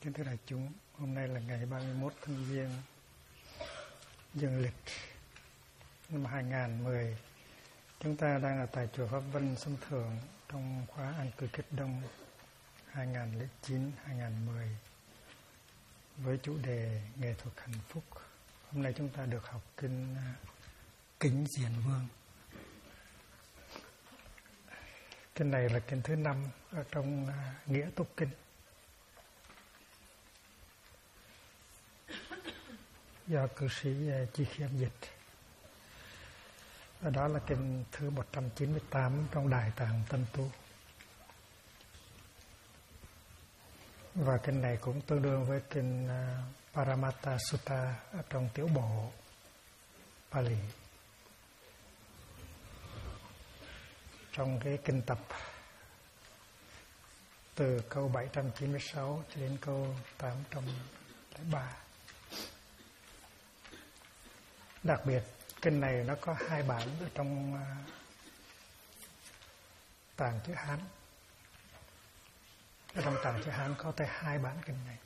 Kính thưa đại chúng, hôm nay là ngày 31 tháng Giêng dương lịch năm 2010. Chúng ta đang ở tại chùa Pháp Vân Sông Thượng trong khóa An Cư Kết Đông 2009-2010 với chủ đề nghệ thuật hạnh phúc. Hôm nay chúng ta được học kinh Kính Diền Vương. Kinh này là kinh thứ 5 ở trong Nghĩa Túc Kinh. Do cư sĩ Chi Khiêm dịch. Và đó là kinh thứ 198 trong Đại Tạng Tân Tu. Và kinh này cũng tương đương với kinh Paramatta Sutta ở trong Tiểu Bộ Pali. Trong cái kinh tập từ câu 796 cho đến câu 803. Đặc biệt kinh này nó có 2 bản ở trong Tạng chữ Hán. Ở trong Tạng chữ Hán có tới 2 bản kinh này.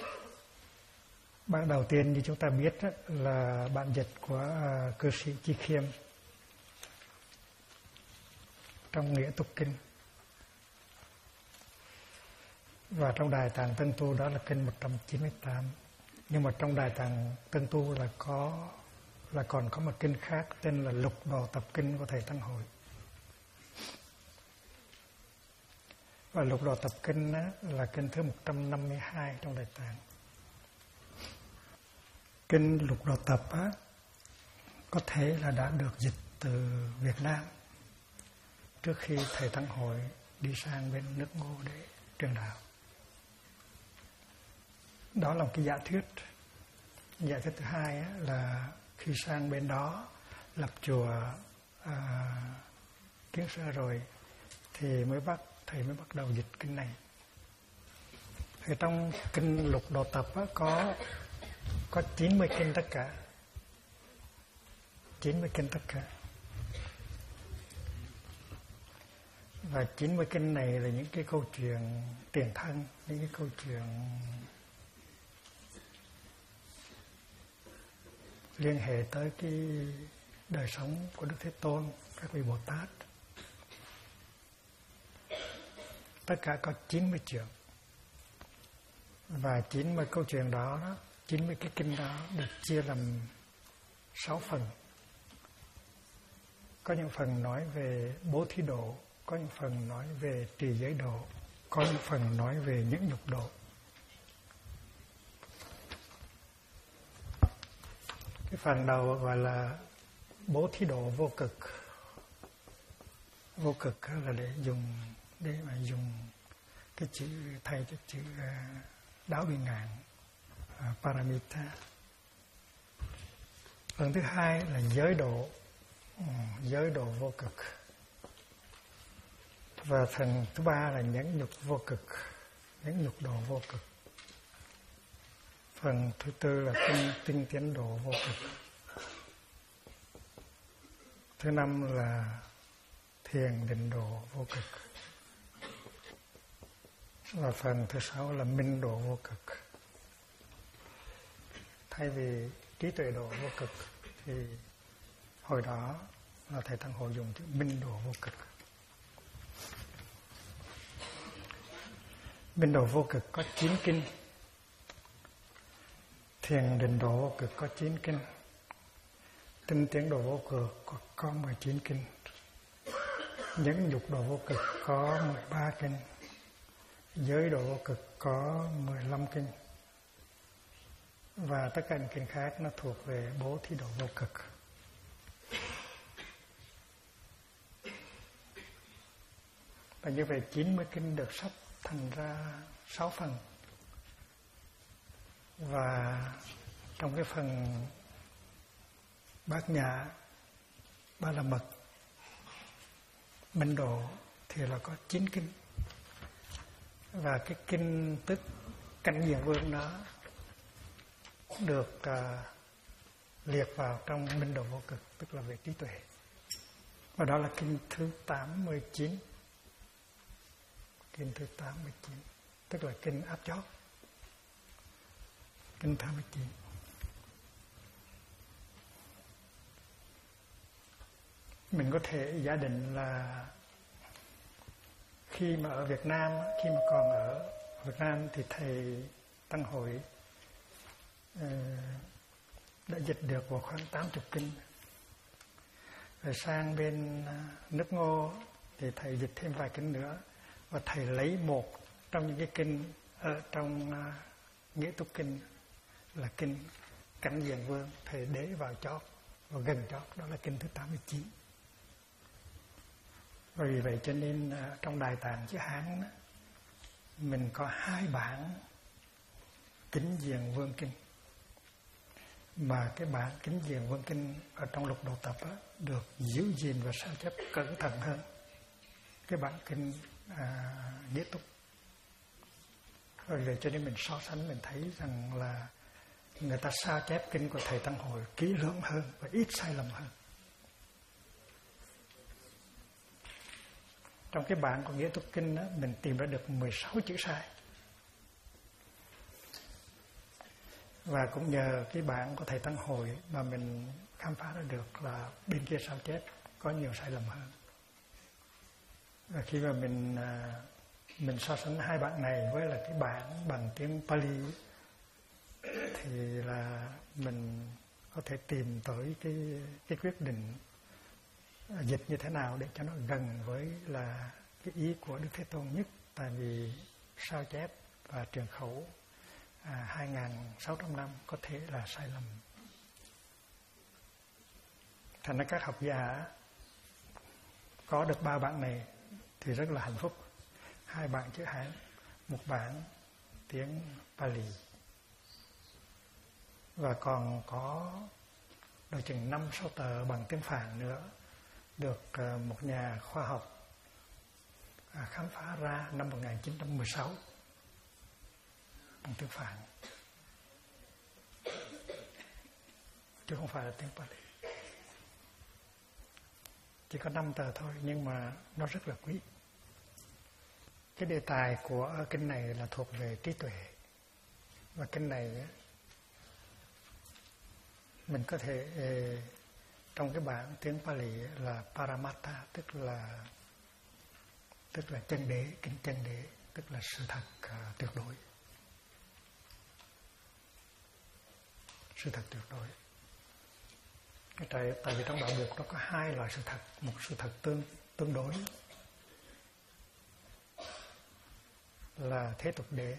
Bản đầu tiên như chúng ta biết là bản dịch của cư sĩ Chi Khiêm trong Nghĩa Túc Kinh. Và trong Đại Tạng Tân Tu đó là kinh 198. Nhưng mà trong Đại Tạng Tân Tu là còn có một kinh khác tên là Lục Đồ Tập Kinh của Thầy Tăng Hội. Và Lục Đồ Tập Kinh là kinh thứ 152 trong Đại Tạng. Kinh Lục Đồ Tập có thể là đã được dịch từ Việt Nam trước khi Thầy Tăng Hội đi sang bên nước Ngô để truyền đạo. Đó là một cái giả thuyết. Giả thuyết thứ hai là khi sang bên đó lập chùa Kiến Sơ rồi thì thầy mới bắt đầu dịch kinh này. Thì trong kinh Lục Đồ Tập có 90 kinh tất cả. 90 kinh tất cả. Và 90 kinh này là những cái câu chuyện tiền thân, những cái câu chuyện liên hệ tới cái đời sống của Đức Thế Tôn, các vị Bồ Tát. Tất cả có 90 chuyện. Và 90 câu chuyện đó, 90 cái kinh đó được chia làm 6 phần. Có những phần nói về bố thí độ, có những phần nói về trì giới độ, có những phần nói về nhẫn nhục độ. Cái phần đầu gọi là bố thí độ vô cực. Vô cực là để mà dùng cái chữ thay cho chữ đáo biên ngạn, paramita. Phần thứ hai là giới độ vô cực. Và phần thứ ba là nhẫn nhục vô cực, nhẫn nhục độ vô cực. Phần thứ tư là tinh tiến độ vô cực. Thứ năm là thiền định độ vô cực. Và phần thứ 6 là minh độ vô cực. Thay vì trí tuệ độ vô cực thì hồi đó là Thầy Tăng Hội dùng chữ minh độ vô cực. Minh độ vô cực có 9 kinh. Thiền định độ vô cực có 9 kinh. Tinh tiến độ vô cực có 19 kinh. Nhẫn nhục độ vô cực có 13 kinh. Giới độ vô cực có 15 kinh. Và tất cả những kinh khác nó thuộc về bố thí độ vô cực. Và như vậy 90 kinh được sắp thành ra 6 phần. Và trong cái phần Bát Nhã, Ba La Mật, Minh Độ thì là có 9 kinh. Và cái kinh tức Cảnh Diền Vương đó được liệt vào trong Minh Độ vô cực, tức là về trí tuệ. Và đó là kinh thứ 89. Kinh thứ 89, tức là kinh áp chót. Kinh thứ 19. Mình có thể giả định là khi mà ở Việt Nam, khi mà còn ở Việt Nam thì thầy Tăng Hội đã dịch được vào khoảng 80 kinh. Rồi sang bên nước Ngô thì thầy dịch thêm vài kinh nữa, và thầy lấy một trong những cái kinh ở trong Nghĩa Túc Kinh là kinh Cảnh Diện Vương, thầy để vào chót, và gần chót đó là kinh thứ 89. Và vì vậy cho nên trong Đại Tạng chữ Hán đó, mình có 2 bản Kính Diện Vương Kinh, mà cái bản Kính Diện Vương Kinh ở trong Lục Độ Tập đó, được giữ gìn và sao chép cẩn thận hơn cái bản kinh Nghĩa Túc. Rồi vậy cho nên mình so sánh, mình thấy rằng là người ta sao chép kinh của thầy Tăng Hội kỹ lưỡng hơn và ít sai lầm hơn. Trong cái bản của Nghĩa Túc Kinh đó, mình tìm ra được 16 chữ sai. Và cũng nhờ cái bản của thầy Tăng Hội mà mình khám phá ra được là bên kia sao chép có nhiều sai lầm hơn. Và khi mà mình so sánh 2 bản này với là cái bản bằng tiếng Pali, thì là mình có thể tìm tới cái quyết định dịch như thế nào để cho nó gần với là cái ý của Đức Thế Tôn nhất. Tại vì sao chép và truyền khẩu 2.600 năm có thể là sai lầm. Thành ra các học giả có được 3 bản này thì rất là hạnh phúc. 2 bản chữ Hán, 1 bản tiếng Pali, và còn có đôi chừng 5-6 tờ bằng tiếng Phạn nữa, được một nhà khoa học khám phá ra năm 1916 bằng tiếng Phạn, chứ không phải là tiếng Pali. Chỉ có 5 tờ thôi, nhưng mà nó rất là quý. Cái đề tài của kinh này là thuộc về trí tuệ, và kinh này mình có thể trong cái bản tiếng Pali là Paramattha, tức là chân đế, kinh chân đế, tức là sự thật tuyệt đối. Sự thật tuyệt đối. Tại vì trong đạo Phật nó có 2 loại sự thật, một sự thật tương đối là thế tục đế,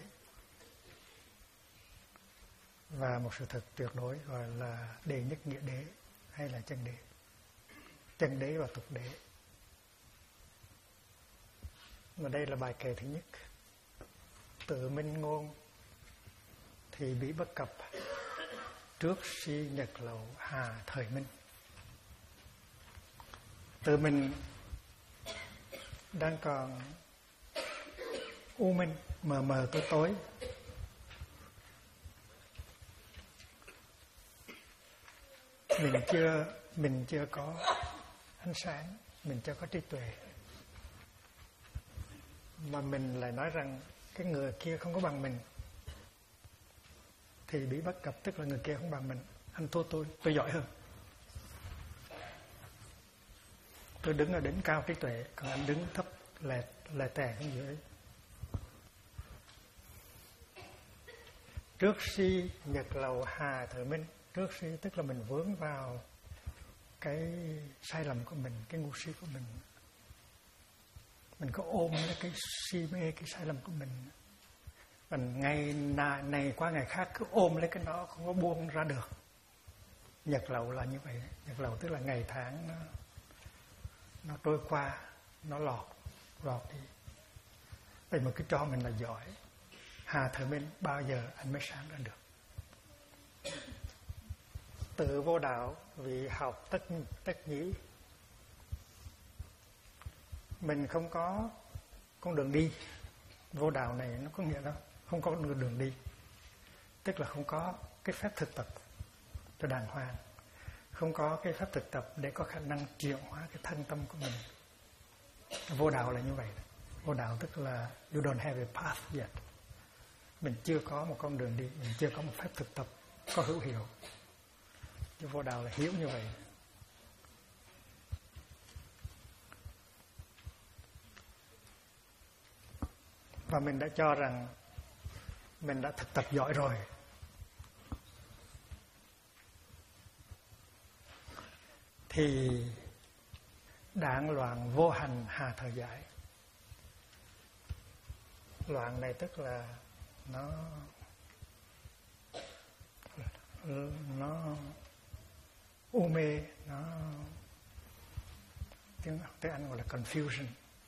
và một sự thật tuyệt đối gọi là đệ nhất nghĩa đế hay là chân đế. Chân đế và tục đế. Và đây là bài kệ thứ nhất. Tự minh ngôn thì bị bất cập, trước si nhật lậu hà thời minh. Tự mình đang còn u minh, mờ mờ tối tối, mình chưa có ánh sáng, mình chưa có trí tuệ, mà mình lại nói rằng cái người kia không có bằng mình, thì bị bất cập, tức là người kia không bằng mình. Anh thua tôi giỏi hơn. Tôi đứng ở đỉnh cao trí tuệ, còn anh đứng thấp lè tè xuống dưới. Trước si nhật lầu hà thời minh. Trước si tức là mình vướng vào cái sai lầm của mình, cái ngu si của mình. Mình có ôm lấy cái si mê, cái sai lầm của mình. Mình ngày này qua ngày khác cứ ôm lấy cái nó, không có buông ra được. Nhật lậu là như vậy. Nhật lậu tức là ngày tháng nó trôi qua, nó lọt đi. Vậy mà cứ cho mình là giỏi. Hà thời minh, bao giờ anh mới sáng ra được. Tự vô đạo vì học tất nhĩ. Mình không có con đường đi. Vô đạo này nó có nghĩa là không có đường đi, tức là không có cái phép thực tập cho đàng hoàng, không có cái phép thực tập để có khả năng chuyển hóa cái thân tâm của mình. Vô đạo là như vậy. Vô đạo tức là you don't have a path yet. mình chưa có một con đường đi, mình chưa có một phép thực tập có hữu hiệu. Chứ Vô Đạo là hiểu như vậy. Và mình đã cho rằng mình đã thực tập giỏi rồi. Thì đạn loạn vô hành hà thời giải. Loạn này tức là nó u mê, nó tiếng Anh gọi là confusion.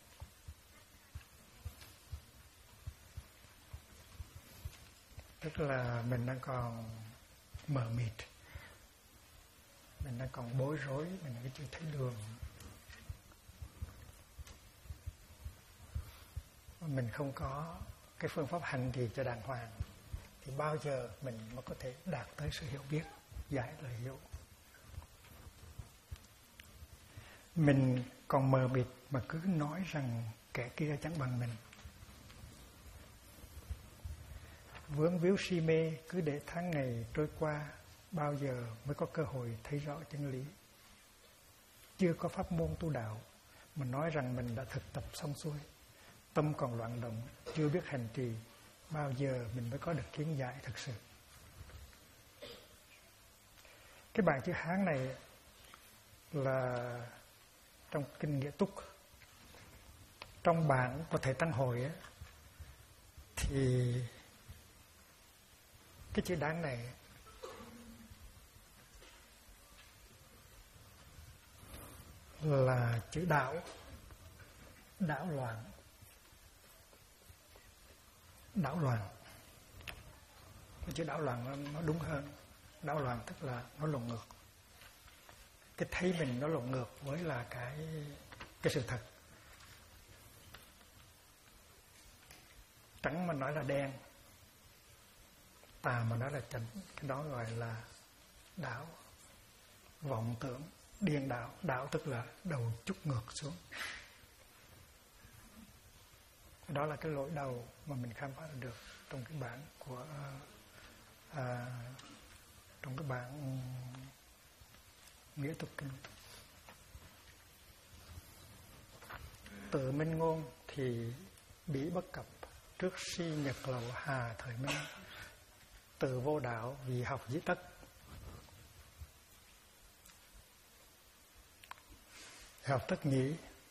Tức là mình đang còn mờ mịt, mình đang còn bối rối, mình chưa thấy đường. Mình không có cái phương pháp hành trì cho đàng hoàng, thì bao giờ mình mới có thể đạt tới sự hiểu biết, giải lời hiểu. Mình còn mờ mịt mà cứ nói rằng kẻ kia chẳng bằng mình. Vướng víu si mê cứ để tháng ngày trôi qua, bao giờ mới có cơ hội thấy rõ chân lý. Chưa có pháp môn tu đạo mà nói rằng mình đã thực tập xong xuôi, tâm còn loạn động, chưa biết hành trì, bao giờ mình mới có được kiến giải thực sự. Cái bài chữ Hán này là trong kinh Nghĩa Túc. Trong bản của thầy Tăng Hội ấy, thì cái chữ Đán này là chữ đảo, đảo loạn. Đảo loạn. Cái chữ đảo loạn nó đúng hơn. Đảo loạn tức là nó lộn ngược. Cái thấy mình nó lộn ngược với là cái sự thật. Trắng mà nói là đen, tà mà nói là chánh. Cái đó gọi là đảo. Vọng tưởng, điên đảo. Đảo tức là đầu chút ngược xuống. Đó là cái lỗi đầu mà mình khám phá được trong cái bản của trong cái bản Nghĩa Tục Kinh. Tự minh ngôn thì bị bất cập, trước si nhật lậu hà thời minh. Từ vô đạo vì học dĩ tất. Học tất nhĩ.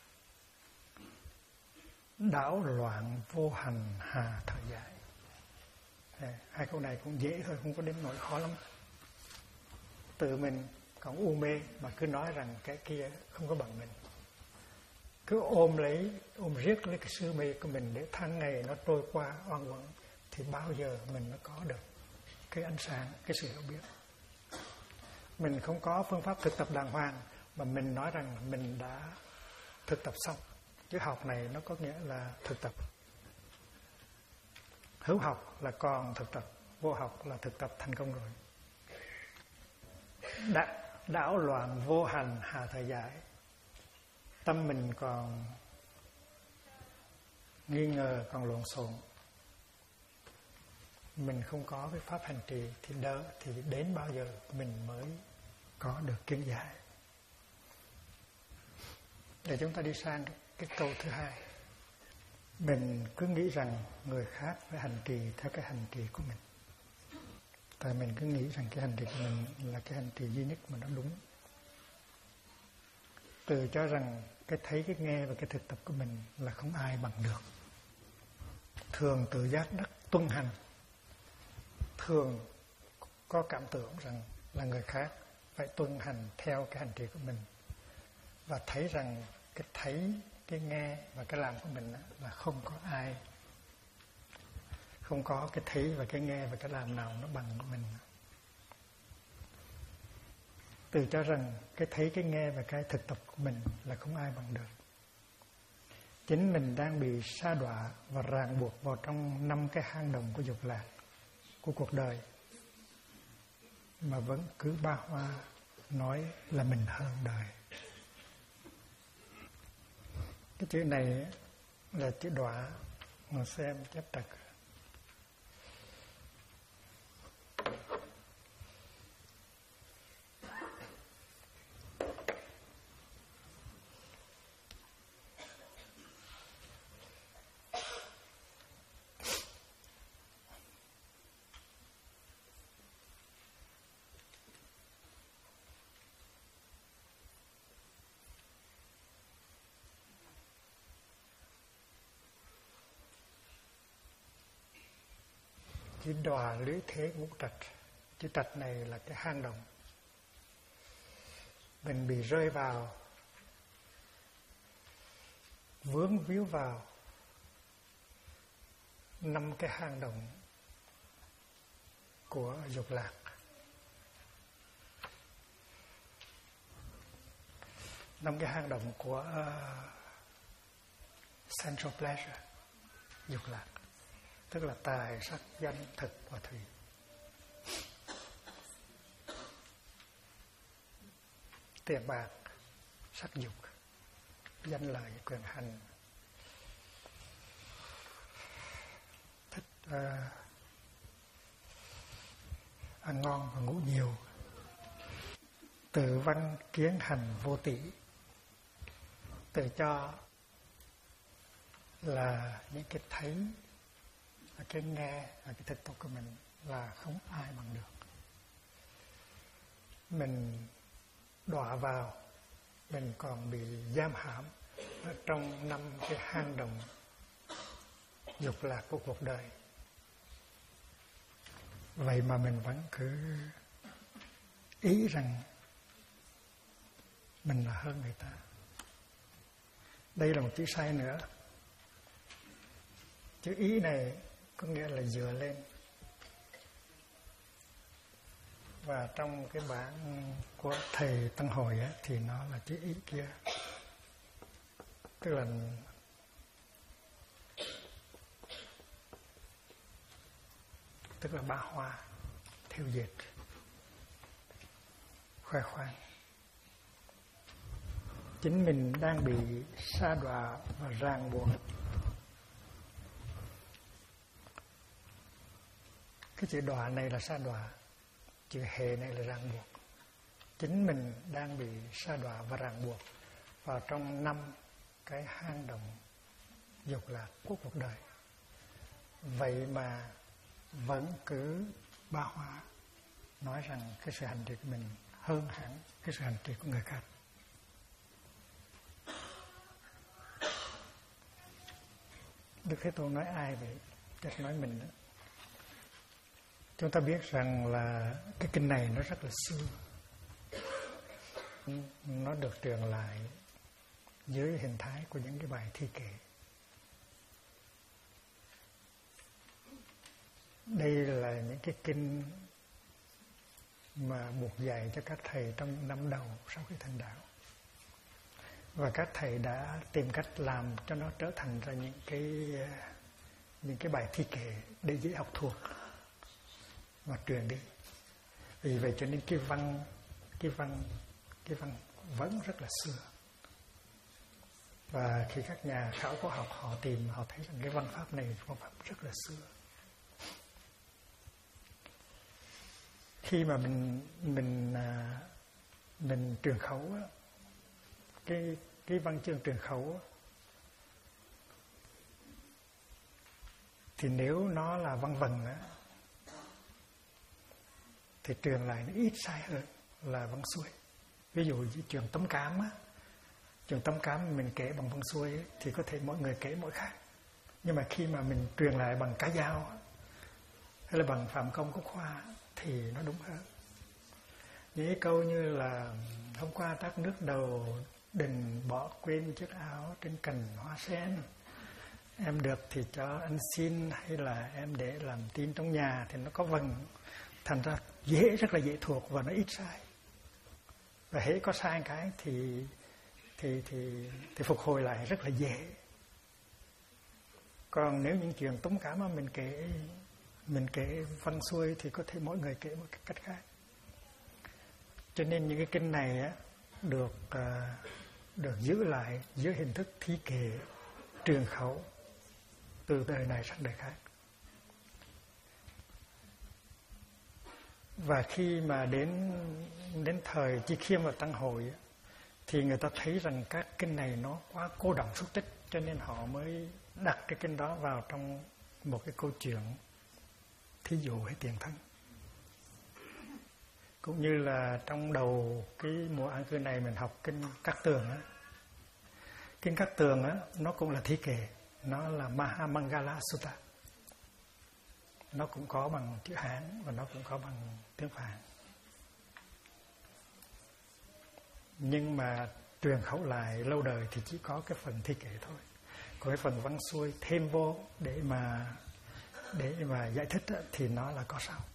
Đảo loạn vô hành hà thời giải. Hai câu này cũng dễ thôi, không có đến nỗi khó lắm. Tự mình còn u mê mà cứ nói rằng cái kia không có bằng mình, cứ ôm riết lấy cái sự mê của mình để tháng ngày nó trôi qua oan uổng, thì bao giờ mình mới có được cái ánh sáng, cái sự hiểu biết. Mình không có phương pháp thực tập đàng hoàng mà mình nói rằng mình đã thực tập xong. Chứ học này nó có nghĩa là thực tập. Hữu học là còn thực tập, vô học là thực tập thành công rồi. Đảo loạn vô hành hà thời giải. Tâm mình còn nghi ngờ, còn lộn xộn, mình không có cái pháp hành trì thì đến bao giờ mình mới có được kiến giải. Để chúng ta đi sang cái câu thứ hai. Mình cứ nghĩ rằng người khác phải hành trì theo cái hành trì của mình. Tại mình cứ nghĩ rằng cái hành trì của mình là cái hành trì duy nhất mà nó đúng. Tự cho rằng cái thấy, cái nghe và cái thực tập của mình là không ai bằng được. Thường tự giác đắc tuân hành. Thường có cảm tưởng rằng là người khác phải tuân hành theo cái hành trì của mình. Và thấy rằng cái thấy, cái nghe và cái làm của mình là không có ai, không có cái thấy và cái nghe và cái làm nào nó bằng mình. Tự cho rằng cái thấy, cái nghe và cái thực tập của mình là không ai bằng được. Chính mình đang bị sa đọa và ràng buộc vào trong 5 cái hang động của dục lạc, của cuộc đời, mà vẫn cứ ba hoa nói là mình hơn đời. Cái chữ này là chữ đọa, mà xem chép trật. cái đọa lưới thế ngũ trạch. Chữ trạch này là cái hang động. Mình bị rơi vào, vướng víu vào 5 cái hang động của dục lạc. Năm cái hang động của sensual pleasure, dục lạc, tức là tài, sắc, danh, thực và thùy. Tiền bạc, sắc dục, danh lợi, quyền hành, thích ăn ngon và ngủ nhiều, tự văn kiến hành vô tỷ, tự cho là những cái thấy, cái nghe, cái thực tục của mình là không ai bằng được. Mình đọa vào, mình còn bị giam hãm ở trong 5 cái hang động dục lạc của cuộc đời. Vậy mà mình vẫn cứ ý rằng mình là hơn người ta. Đây là một chữ sai nữa. Chữ ý này có nghĩa là dựa lên. Và trong cái bản của thầy Tăng Hồi á, thì nó là chữ ý kia. Tức là ba hoa, theo dệt, khoe khoang. Chính mình đang bị sa đọa và ràng buộc. Cái chữ đọa này là sa đọa, chữ hệ này là ràng buộc. Chính mình đang bị sa đọa và ràng buộc vào trong 5 cái hang động dục lạc của cuộc đời. Vậy mà vẫn cứ ba hoa nói rằng cái sự hành trì của mình hơn hẳn cái sự hành trì của người khác. Đức Thế Tôn nói ai vậy? Chắc nói mình đó. Chúng ta biết rằng là cái kinh này nó rất là xưa. Nó được truyền lại dưới hình thái của những cái bài thi kệ. Đây là những cái kinh mà buộc dạy cho các thầy trong những năm đầu sau khi thành đạo. Và các thầy đã tìm cách làm cho nó trở thành ra những cái bài thi kệ để dễ học thuộc và truyền đi. Vì vậy cho nên cái văn vẫn rất là xưa. Và khi các nhà khảo cổ học họ tìm, họ thấy rằng cái văn pháp này là văn pháp rất là xưa. Khi mà mình truyền khẩu á, cái văn chương truyền khẩu á, thì nếu nó là văn vần á, thì truyền lại nó ít sai hơn là văn xuôi. Ví dụ như truyền tấm cám á, truyền tấm cám mình kể bằng văn xuôi ấy, thì có thể mỗi người kể mỗi khác. Nhưng mà khi mà mình truyền lại bằng cá dao hay là bằng phạm công của khoa thì nó đúng hơn. Những cái câu như là hôm qua tát nước đầu đừng bỏ quên chiếc áo trên cành hoa sen, em được thì cho anh xin, hay là em để làm tin trong nhà, thì nó có vần, thành ra rất là dễ thuộc và nó ít sai. Và hễ có sai cái thì phục hồi lại rất là dễ. Còn nếu những chuyện tống cám mà mình kể văn xuôi thì có thể mỗi người kể một cách khác. Cho nên những cái kinh này á, được giữ lại dưới hình thức thi kệ truyền khẩu từ đời này sang đời khác. Và khi mà đến thời Chi Khiêm và Tăng Hội thì người ta thấy rằng các kinh này nó quá cô đọng xúc tích, cho nên họ mới đặt cái kinh đó vào trong một cái câu chuyện thí dụ hay tiền thân. Cũng như là trong đầu cái mùa an cư này mình học kinh Cát Tường á. Kinh Cát Tường á, nó cũng là thi kệ, nó là Mahamangala Sutta. nó cũng có bằng chữ Hán và nó cũng có bằng tiếng Phạn. Nhưng mà truyền khẩu lại lâu đời thì chỉ có cái phần thi kệ thôi. Còn cái phần văn xuôi thêm vô để mà giải thích thì nó là có sau.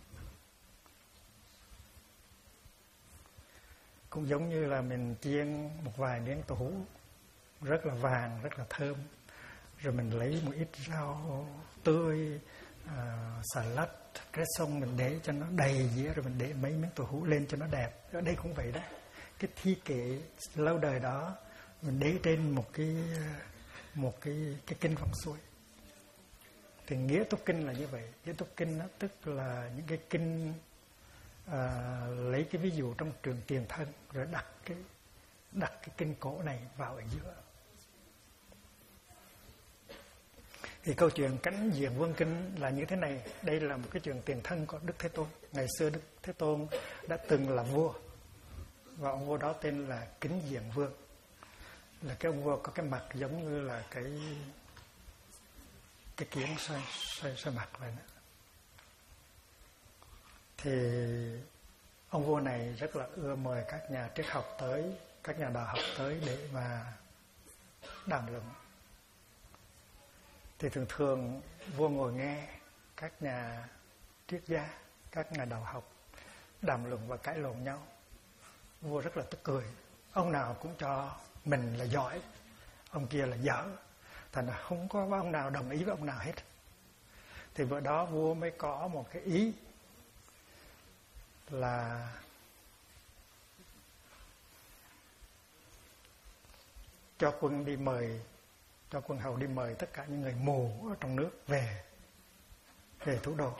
Cũng giống như là mình chiên một vài miếng tàu hũ rất là vàng, rất là thơm, rồi mình lấy một ít rau tươi, xà lách, cái xong mình để cho nó đầy dĩa, rồi mình để mấy miếng tàu hũ lên cho nó đẹp. Ở đây cũng vậy đó. Cái thi kệ lâu đời đó mình để trên một cái kinh văn xuôi. Thì nghĩa túc kinh là như vậy. Nghĩa túc kinh đó, tức là những cái kinh lấy cái ví dụ trong trường Tiền Thân rồi đặt cái kinh cổ này vào ở giữa. Thì câu chuyện Cánh Diện Vương Kinh là như thế này. Đây là một cái chuyện tiền thân của Đức Thế Tôn. Ngày xưa Đức Thế Tôn đã từng là vua, và ông vua đó tên là Kính Diện Vương. Là cái ông vua có cái mặt giống như là cái kiến xoay mặt vậy đó. Thì ông vua này rất là ưa mời các nhà triết học tới, các nhà đạo học tới để mà đàm luận. Thì thường vua ngồi nghe các nhà triết gia, các nhà đạo học đàm luận và cãi lộn nhau. Vua rất là tức cười. Ông nào cũng cho mình là giỏi, ông kia là dở. Thành ra không có ông nào đồng ý với ông nào hết. Thì bữa đó vua mới có một cái ý là cho quân hầu đi mời tất cả những người mù ở trong nước về thủ đô,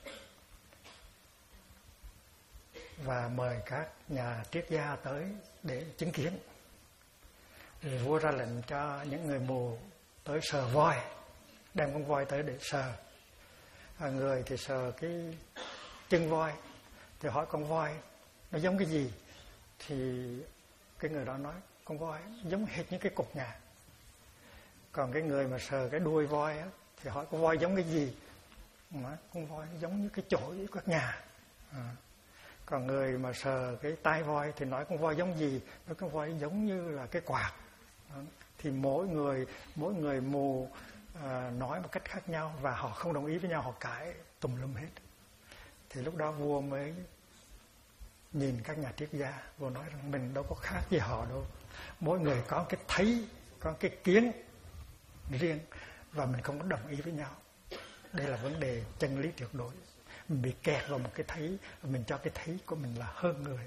và mời các nhà triết gia tới để chứng kiến. Rồi vua ra lệnh cho những người mù tới sờ voi, đem con voi tới để sờ. Người thì sờ cái chân voi, thì hỏi con voi nó giống cái gì, thì cái người đó nói con voi giống hệt như cái cột nhà. Còn cái người mà sờ cái đuôi voi á, thì hỏi con voi giống cái gì, nói con voi giống như cái chổi của nhà. Còn người mà sờ cái tai voi thì nói con voi giống gì, nói con voi giống như là cái quạt. Thì mỗi người mù nói một cách khác nhau, và họ không đồng ý với nhau, họ cãi tùm lum hết. Thì lúc đó vua mới nhìn các nhà triết gia, vua nói rằng mình đâu có khác gì họ đâu, mỗi người có cái thấy, có cái kiến riêng, và mình không có đồng ý với nhau. Đây là vấn đề chân lý tuyệt đối. Mình bị kẹt vào một cái thấy, và mình cho cái thấy của mình là hơn người.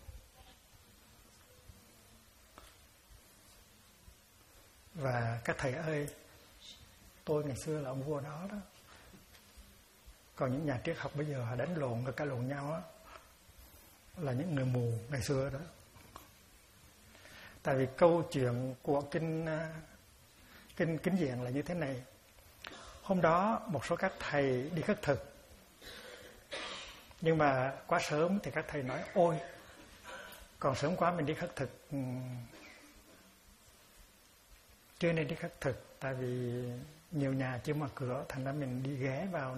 Và các thầy ơi, tôi ngày xưa là ông vua đó. Còn những nhà triết học bây giờ họ đánh lộn và cãi lộn nhau á, là những người mù ngày xưa đó. Tại vì câu chuyện của kinh Kính Diện là như thế này. Hôm đó một số các thầy đi khất thực, nhưng mà quá sớm thì các thầy nói ôi, còn sớm quá mình đi khất thực, chưa nên đi khất thực, tại vì nhiều nhà chưa mở cửa, thành ra mình đi ghé vào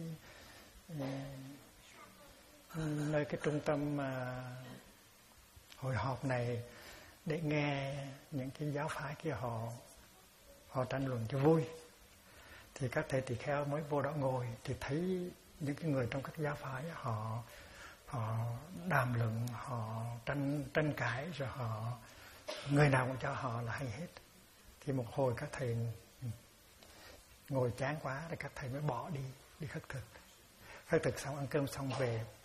nơi cái trung tâm hội họp này để nghe những cái giáo phái kia họ tranh luận cho vui. Thì các thầy tỳ kheo mới vô đó ngồi, thì thấy những cái người trong các giáo phái họ đàm luận, họ tranh cãi, rồi người nào cũng cho họ là hay hết. Thì một hồi các thầy ngồi chán quá, rồi các thầy mới bỏ đi khất thực. Khất thực xong, ăn cơm xong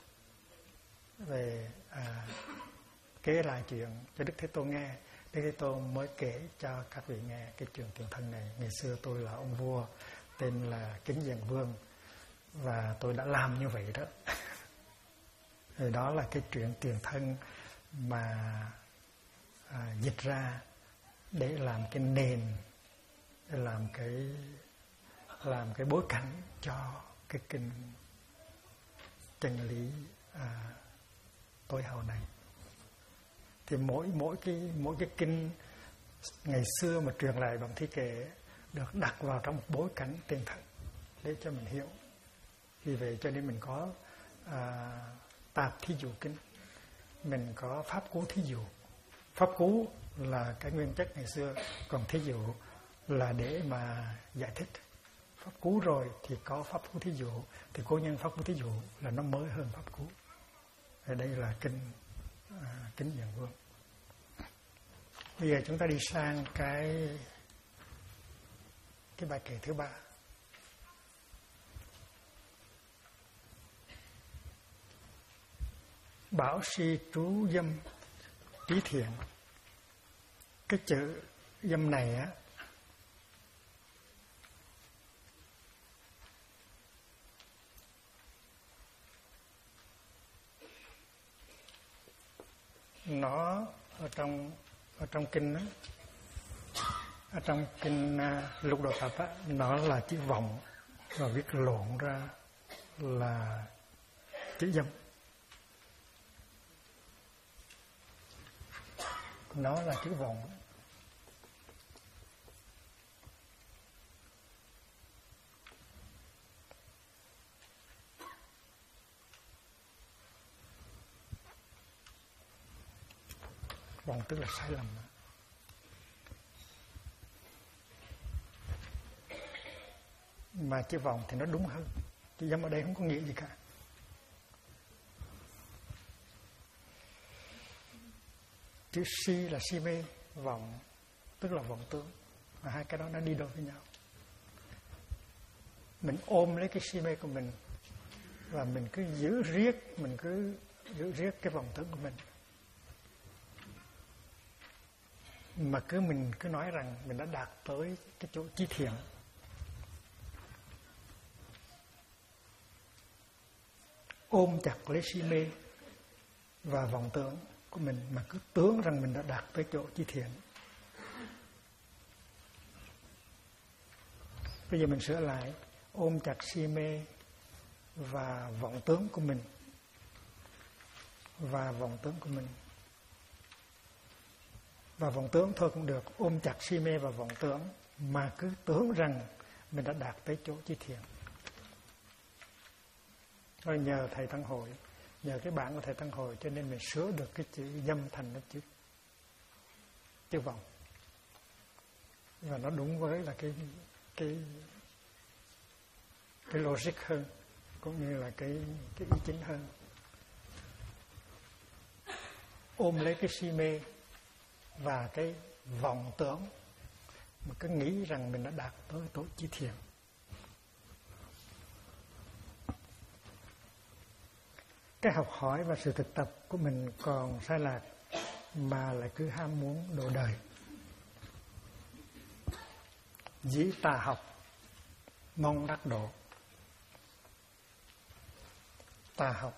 về kể lại chuyện cho Đức Thế Tôn nghe. Đức Thế Tôn mới kể cho các vị nghe cái chuyện tiền thân này. Ngày xưa tôi là ông vua tên là Kính Diện Vương, và tôi đã làm như vậy đó. Rồi đó là cái chuyện tiền thân mà dịch ra để làm cái nền, để làm cái bối cảnh cho cái kinh chân lý tối hậu này. Thì mỗi cái kinh ngày xưa mà truyền lại bằng thi kệ được đặt vào trong một bối cảnh tiền thân để cho mình hiểu. Vì vậy cho nên mình có tạp thí dụ kinh, mình có pháp cú thí dụ. Pháp cú là cái nguyên chất ngày xưa, còn thí dụ là để mà giải thích. Pháp cú rồi thì có pháp cú thí dụ, thì cố nhân pháp cú thí dụ là nó mới hơn pháp cú. Ở đây là kinh Kính Dần Vương. Bây giờ chúng ta đi sang cái bài kệ thứ 3. Bảo si trú dâm trí thiện. Cái chữ dâm này á, nó ở trong kinh đó, ở trong kinh Lục Độ Tập á, nó là chữ vọng và viết lộn ra là chữ dâm. Nó là chữ vọng. Vọng tức là sai lầm. Mà chữ vọng thì nó đúng hơn. Chữ dâm ở đây không có nghĩa gì cả. Chữ si là si mê, vọng tức là vọng tưởng. Và hai cái đó nó đi đôi với nhau. Mình ôm lấy cái si mê của mình và mình cứ giữ riết cái vọng tưởng của mình. Mà mình cứ nói rằng mình đã đạt tới cái chỗ chí thiện. Ôm chặt lấy si mê và vọng tưởng của mình mà cứ tưởng rằng mình đã đạt tới chỗ chí thiện. Bây giờ mình sửa lại, ôm chặt si mê và vọng tưởng của mình. Và vọng tưởng thôi cũng được, ôm chặt si mê và vọng tưởng mà cứ tưởng rằng mình đã đạt tới chỗ chí thiện. Rồi nhờ thầy Tăng Hội, nhờ cái bản của thầy Tăng Hội cho nên mình sửa được cái chữ dâm thành nó chữ vọng. Và nó đúng với là cái logic hơn, cũng như là cái ý chính hơn. Ôm lấy cái si mê và cái vọng tưởng mà cứ nghĩ rằng mình đã đạt tới chỗ chí thiện. Cái học hỏi và sự thực tập của mình còn sai lạc mà lại cứ ham muốn độ đời. Dĩ tà học mong đắc độ. Tà học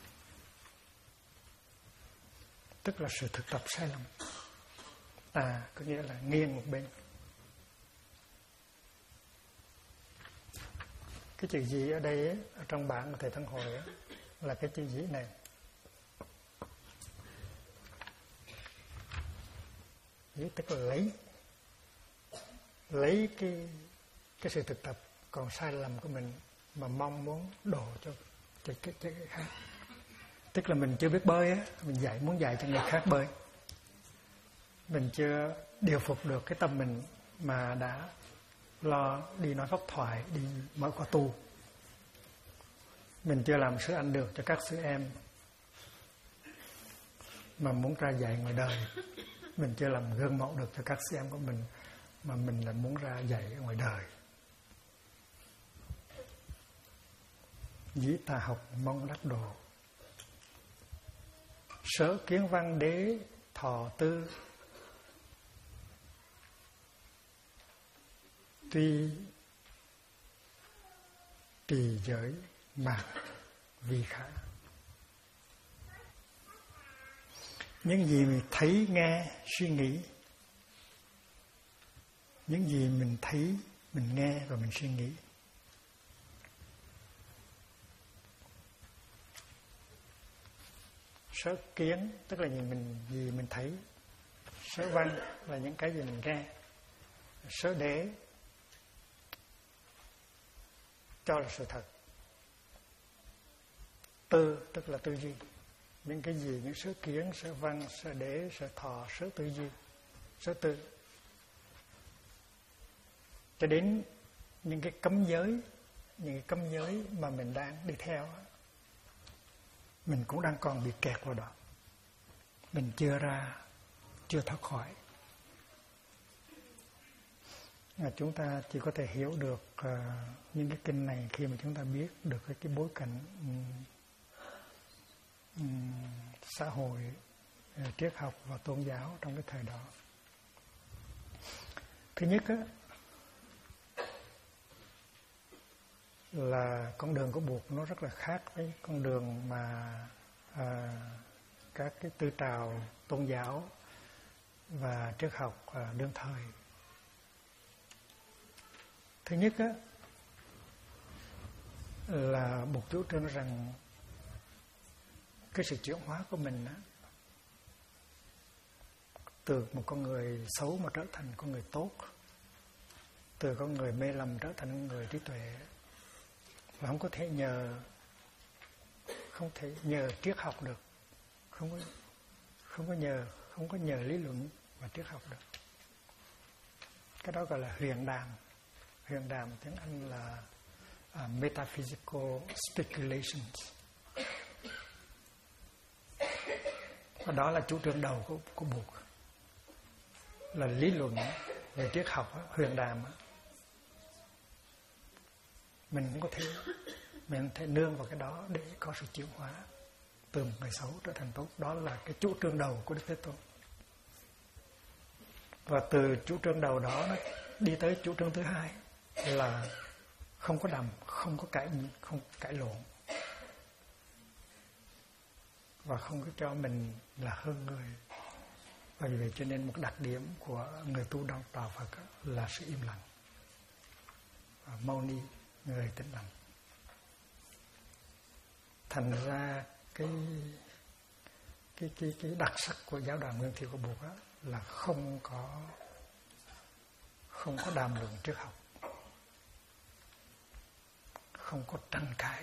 tức là sự thực tập sai lầm. Tà có nghĩa là nghiêng một bên. Cái chữ dĩ ở đây ấy, ở trong bản của thầy Tăng Hội ấy, là cái chữ dĩ này. Dĩ tức là lấy cái sự thực tập còn sai lầm của mình mà mong muốn đổ cho cái khác. Tức là mình chưa biết bơi á, mình muốn dạy cho người khác bơi. Mình chưa điều phục được cái tâm mình mà đã lo đi nói pháp thoại, đi mở khóa tu. Mình chưa làm sư anh được cho các sư em mà muốn ra dạy ngoài đời. Mình chưa làm gương mẫu được cho các sư em của mình mà mình là muốn ra dạy ở ngoài đời. Dĩ tà học mong đắc độ. Sở kiến văn đế thọ tư. Tuy trì giới mạc vì khả. Những gì mình thấy, nghe, suy nghĩ, những gì mình thấy, mình nghe và mình suy nghĩ, sở kiến tức là gì mình thấy, sở văn là những cái gì mình nghe, sở đế cho là sự thật, tư, tức là tư duy. Những cái gì, những sở kiến, sở văn, sở đế, sở thọ, sở tư duy, sở tư. Cho đến những cái cấm giới, những cái cấm giới mà mình đang đi theo, mình cũng đang còn bị kẹt vào đó. Mình chưa thoát khỏi. Chúng ta chỉ có thể hiểu được những cái kinh này khi mà chúng ta biết được cái bối cảnh xã hội, triết học và tôn giáo trong cái thời đó. Thứ nhất á, là con đường của Bụt nó rất là khác với con đường mà các cái tư trào tôn giáo và triết học đương thời. Thứ nhất á, là Bụt chủ trương rằng cái sự chuyển hóa của mình á, từ một con người xấu mà trở thành con người tốt, từ con người mê lầm trở thành con người trí tuệ, và không thể nhờ triết học được, không có nhờ lý luận và triết học được. Cái đó gọi là huyền đàm. Huyền đàm tiếng Anh là metaphysical speculations. Và đó là chủ trương đầu của Bụt, là lý luận về triết học, huyền đàm. Mình cũng có thể nương vào cái đó để có sự chuyển hóa từ một người xấu trở thành tốt. Đó là cái chủ trương đầu của Đức Thế Tôn. Và từ chủ trương đầu đó nó đi tới chủ trương thứ hai là không có đàm, không cãi lộn, và không có cho mình là hơn người. Bởi vì cho nên một đặc điểm của người tu đạo Phật là sự im lặng. Và Mâu Ni, người tĩnh lặng. Thành ra cái đặc sắc của giáo đoàn Nguyên Thủy của Bụt là không có đàm luận triết học, không có tranh cãi.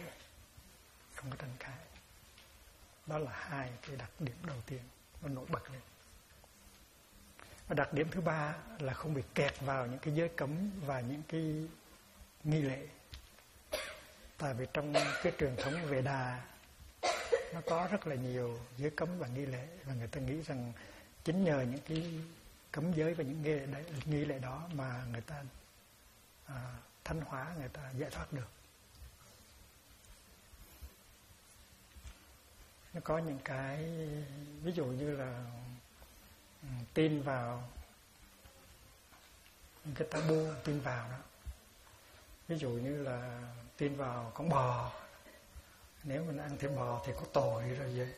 Đó là hai cái đặc điểm đầu tiên nó nổi bật lên. Và đặc điểm thứ ba là không bị kẹt vào những cái giới cấm và những cái nghi lễ. Tại vì trong cái truyền thống Vệ Đà nó có rất là nhiều giới cấm và nghi lễ, và người ta nghĩ rằng chính nhờ những cái cấm giới và những nghi lễ đó mà người ta thanh hóa, người ta giải thoát được. Nó có những cái ví dụ như là tin vào những cái tabu, tin vào đó. Ví dụ như là tin vào con bò, nếu mình ăn thịt bò thì có tội rồi vậy.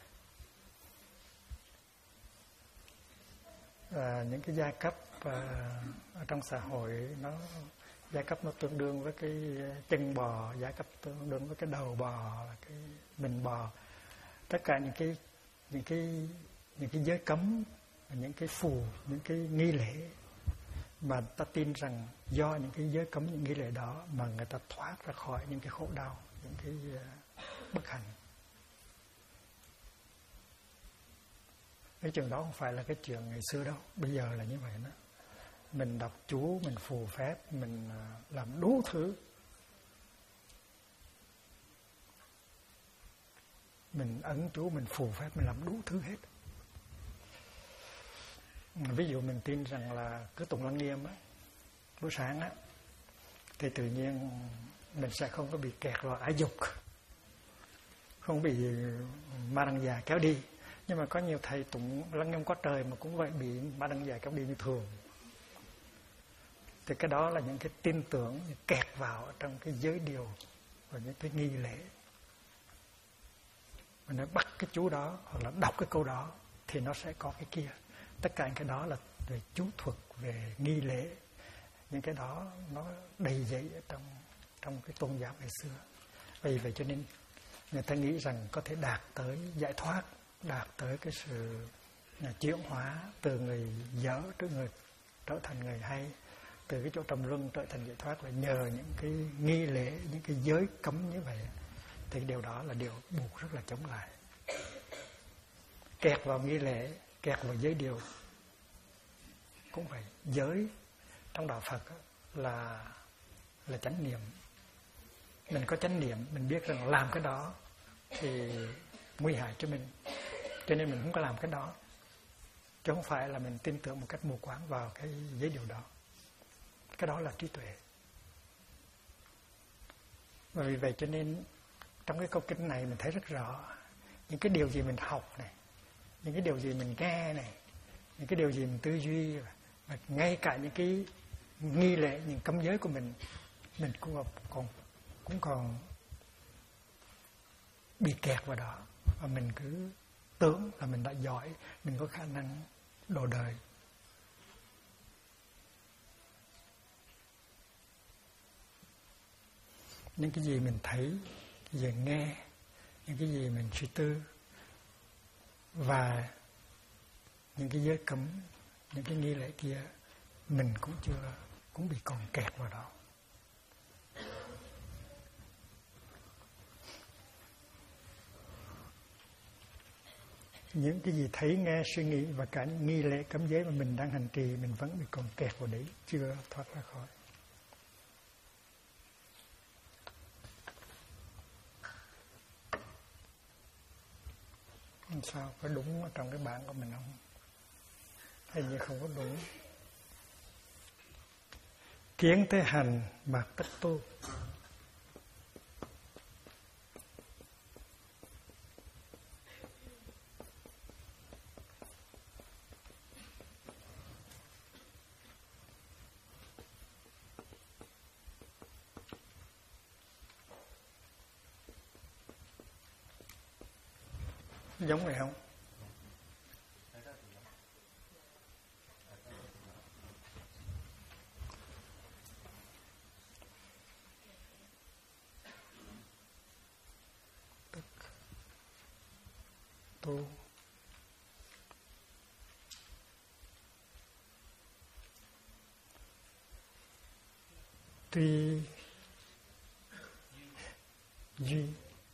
Và những cái giai cấp ở trong xã hội, giai cấp nó tương đương với cái chân bò, giai cấp tương đương với cái đầu bò, là cái mình bò. Tất cả những cái giới cấm, những cái phù, những cái nghi lễ mà ta tin rằng do những cái giới cấm, những nghi lễ đó mà người ta thoát ra khỏi những cái khổ đau, những cái bất hạnh. Cái chuyện đó không phải là cái chuyện ngày xưa đâu, bây giờ là như vậy đó. Mình đọc chú, mình phù phép, mình làm đủ thứ. Mình ấn chú, mình phù phép, mình làm đủ thứ hết. Ví dụ mình tin rằng là cứ tụng Lăng Nghiêm á, buổi sáng á, thì tự nhiên mình sẽ không có bị kẹt vào ái dục, không bị ma đăng già kéo đi. Nhưng mà có nhiều thầy tụng Lăng Nghiêm quá trời mà cũng vậy, bị ma đăng già kéo đi như thường. Thì cái đó là những cái tin tưởng kẹt vào trong cái giới điều và những cái nghi lễ. Mình nói bắt cái chú đó hoặc là đọc cái câu đó thì nó sẽ có cái kia. Tất cả những cái đó là về chú thuật, về nghi lễ. Những cái đó nó đầy dẫy ở trong cái tôn giáo ngày xưa. Vì vậy cho nên người ta nghĩ rằng có thể đạt tới giải thoát, đạt tới cái sự chuyển hóa từ người dở trở thành người hay, từ cái chỗ trầm luân trở thành giải thoát là nhờ những cái nghi lễ, những cái giới cấm như vậy. thì điều đó là điều buộc rất là chống lại. Kẹt vào nghi lễ, kẹt vào giới điều cũng vậy. Giới trong đạo Phật là chánh niệm. Mình có chánh niệm, mình biết rằng làm cái đó thì nguy hại cho mình, cho nên mình không có làm cái đó, chứ không phải là mình tin tưởng một cách mù quáng vào cái giới điều đó. Cái đó là trí tuệ. Và vì vậy cho nên trong cái câu kinh này mình thấy rất rõ những cái điều gì mình học này, những cái điều gì mình nghe này, những cái điều gì mình tư duy, và ngay cả những cái nghi lễ, những cấm giới của mình cũng còn bị kẹt vào đó, và mình cứ tưởng là mình đã giỏi, mình có khả năng độ đời. Những cái gì mình thấy, cái gì nghe, những cái gì mình suy tư, và những cái giới cấm, những cái nghi lễ kia, mình cũng bị còn kẹt vào đó. Những cái gì thấy, nghe, suy nghĩ và cả những nghi lễ cấm giới mà mình đang hành trì, mình vẫn bị còn kẹt vào đấy, chưa thoát ra khỏi. Sao, có đúng ở trong cái bản của mình không? Hình như không có đúng. Kiến tới hành bạc tất tu. Giống vậy không? Tức tu tuy duy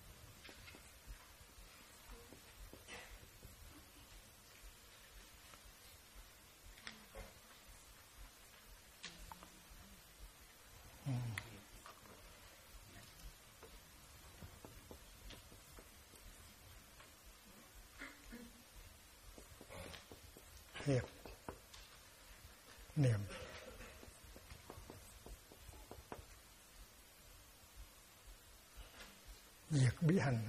hiệp niệm. Diệt bí hành.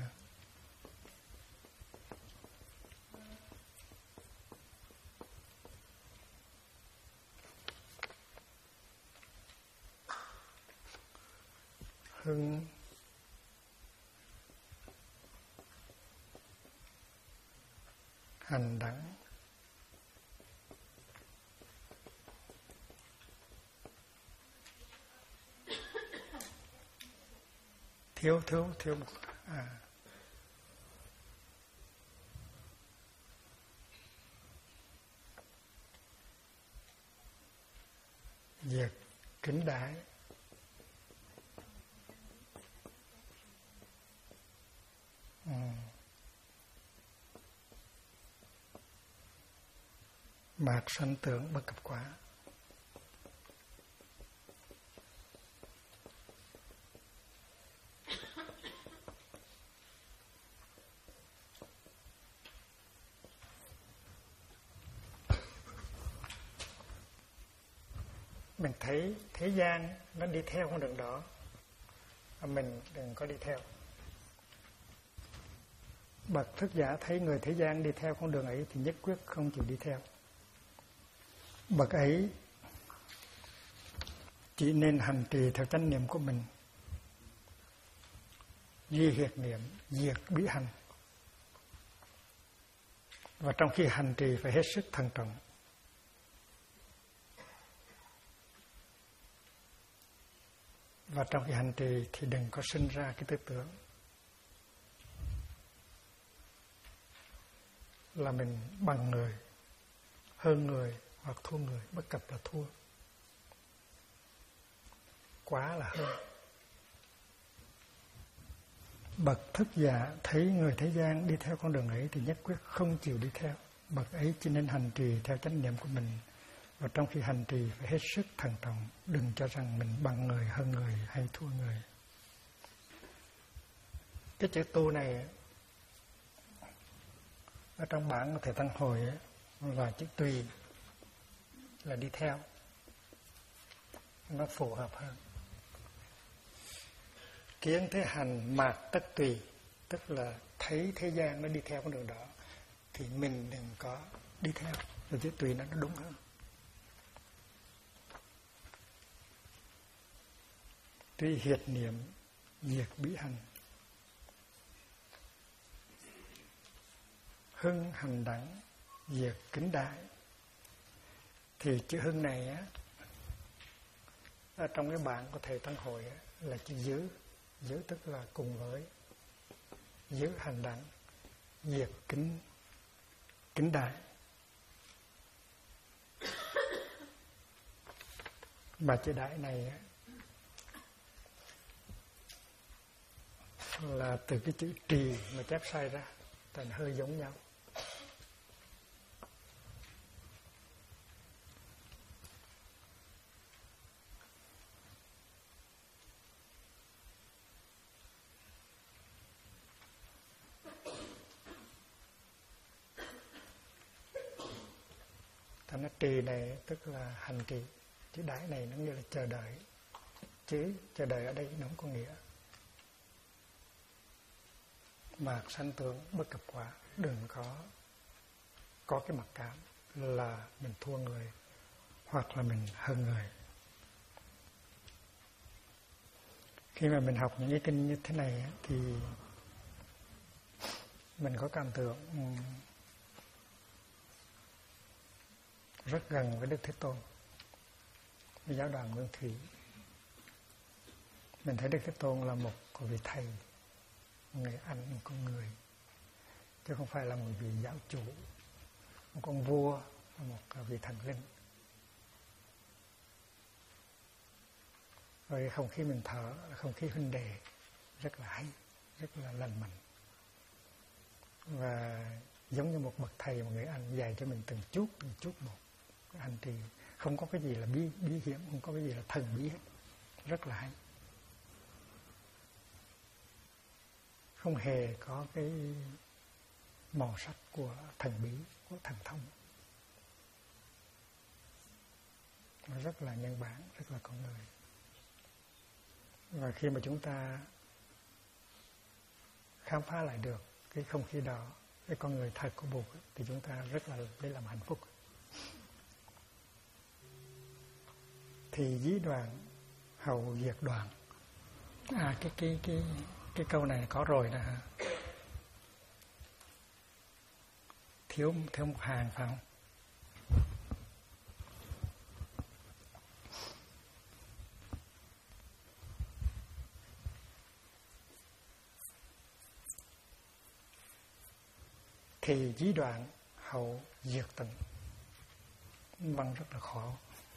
Hưng hành đẳng. Thiếu một diệt kính đái. Mạt sanh tưởng bất cập quá. Mình thấy thế gian nó đi theo con đường đó, mình đừng có đi theo. Bậc thức giả thấy người thế gian đi theo con đường ấy thì nhất quyết không chịu đi theo. Bậc ấy chỉ nên hành trì theo chánh niệm của mình, duy hiệt niệm, diệt bí hành. Và trong khi hành trì phải hết sức thận trọng. Và trong khi hành trì thì đừng có sinh ra cái tư tưởng là mình bằng người, hơn người hoặc thua người. Bất cập là thua, quá là hơn. Bậc thức giả thấy người thế gian đi theo con đường ấy thì nhất quyết không chịu đi theo. Bậc ấy chỉ nên hành trì theo chánh niệm của mình, và trong khi hành trì phải hết sức thận trọng, đừng cho rằng mình bằng người, hơn người hay thua người. Cái chữ tu này ở trong bản của Thầy Tăng Hồi ấy, là chữ tùy, là đi theo, nó phù hợp hơn. Kiến thế hành mạt tất tùy, tức là thấy thế gian nó đi theo con đường đó thì mình đừng có đi theo, rồi chữ tùy nó đúng hơn. Tuy hiệt niệm diệt bí hành, hưng hành đẳng diệt kính đại. Thì chữ hưng này á, ở trong cái bản của Thầy Tăng Hội á, là chữ giữ. Giữ tức là cùng với, giữ hành đẳng diệt kính đại. Mà chữ đại này á, là từ cái chữ trì mà chép sai ra, thành hơi giống nhau. Thành nó trì này tức là hành trì, chữ đãi này nó như là chờ đợi. Chứ chờ đợi ở đây nó không có nghĩa. Mạt sanh tướng bất cập quả, đừng có cái mặc cảm là mình thua người hoặc là mình hơn người. Khi mà mình học những cái kinh như thế này thì mình có cảm tưởng rất gần với Đức Thế Tôn, với giáo đoàn Nguyên Thủy. Mình thấy Đức Thế Tôn là một vị thầy, một người anh, một con người, chứ không phải là một vị giáo chủ, một con vua, một vị thần linh. Rồi không khí mình thở là không khí huynh đệ, rất là hay, rất là lành mạnh, và giống như một bậc thầy, một người anh dạy cho mình từng chút một cái hành trì. Không có cái gì là bí hiểm, không có cái gì là thần bí hết, rất là hay. Không hề có cái màu sắc của thần bí, của thần thông. Nó rất là nhân bản, rất là con người. Và khi mà chúng ta khám phá lại được cái không khí đó, cái con người thật của Bụt, thì chúng ta rất là lấy làm hạnh phúc. Thì dí đoạn hầu diệt đoạn. Cái câu này có rồi nè. Thiếu một hàng phải không? Thì dí đoạn hậu diệt tận. Văn rất là khó.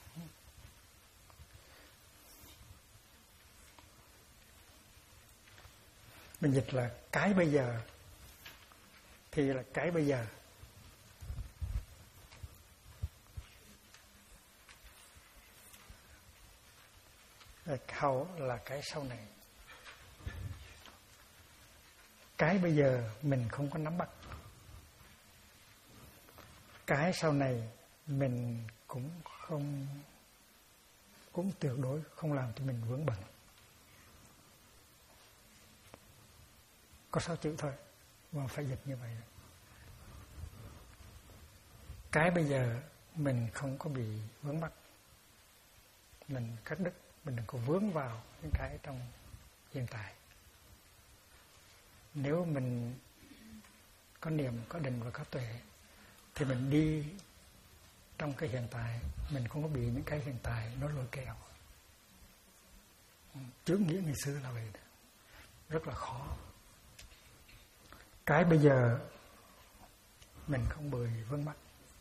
Mình dịch là cái bây giờ, thì là cái bây giờ. Hậu là cái sau này. Cái bây giờ mình không có nắm bắt. Cái sau này mình cũng tuyệt đối không làm cho mình vướng bận. Có 6 chữ thôi mà phải dịch như vậy. Cái bây giờ mình không có bị vướng mắc, mình cắt đứt, mình đừng có vướng vào những cái trong hiện tại. Nếu mình có niệm, có định và có tuệ thì mình đi trong cái hiện tại, mình không có bị những cái hiện tại nó lôi kéo. Chữ nghĩa ngày xưa là vậy đó. Rất là khó. Cái bây giờ mình không bị vướng mắc,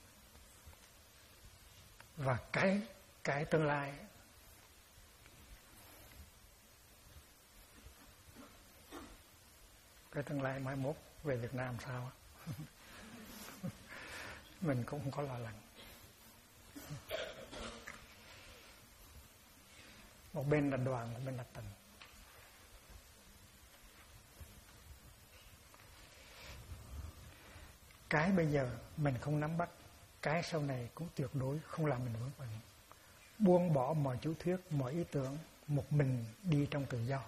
và cái tương lai cái tương lai mai mốt về Việt Nam sao mình cũng không có lo lắng. Một bên là đoàn, một bên là tình. Cái bây giờ mình không nắm bắt, cái sau này cũng tuyệt đối không làm mình vướng bận. Buông bỏ mọi chủ thuyết, mọi ý tưởng, một mình đi trong tự do.